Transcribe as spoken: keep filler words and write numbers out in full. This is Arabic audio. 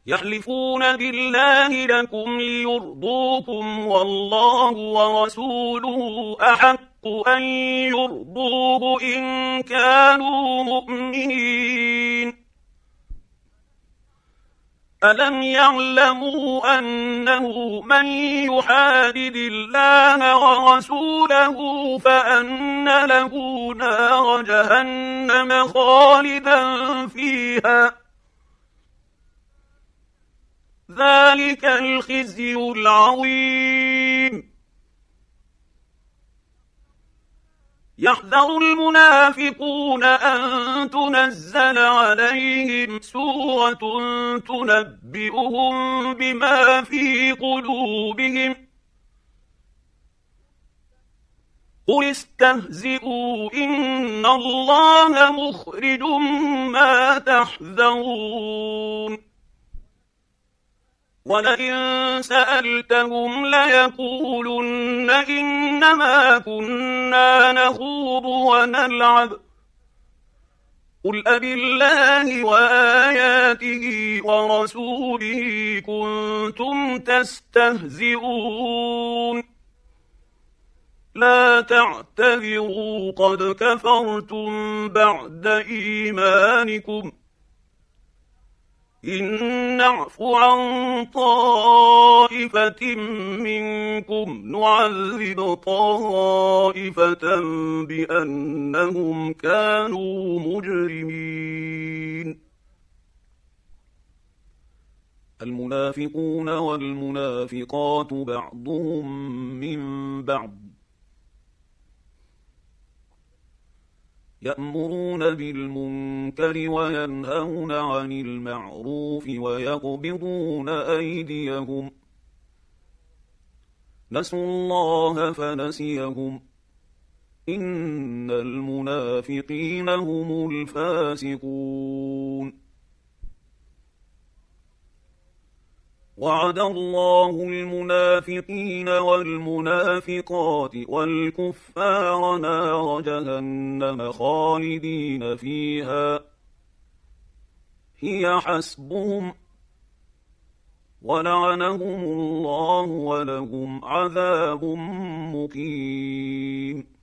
يحلفون بالله لكم ليرضوكم والله ورسوله أحق أن يرضوه إن كانوا مؤمنين. ألم يعلموا أنه من يحادد الله ورسوله فأن له نار جهنم خالدا فيها، ذلك الخزي العظيم. يحذر المنافقون أن تنزل عليهم سورة تنبئهم بما في قلوبهم، قل استهزئوا إن الله مخرج ما تحذرون. ولئن سألتهم ليقولن إنما كنا نخوض ونلعب، قل أبالله وآياته ورسوله كنتم تستهزئون، لا تعتذروا قد كفرتم بعد إيمانكم، إن نعف عن طائفة منكم نعذب طائفة بأنهم كانوا مجرمين. المنافقون والمنافقات بعضهم من بعض يأمرون بالمنكر وينهون عن المعروف ويقبضون أيديهم، نسوا الله فنسيهم، إن المنافقين هم الفاسقون. وعد الله المنافقين والمنافقات والكفار نار جهنم خالدين فيها هي حسبهم، ولعنهم الله ولهم عذاب مقيم.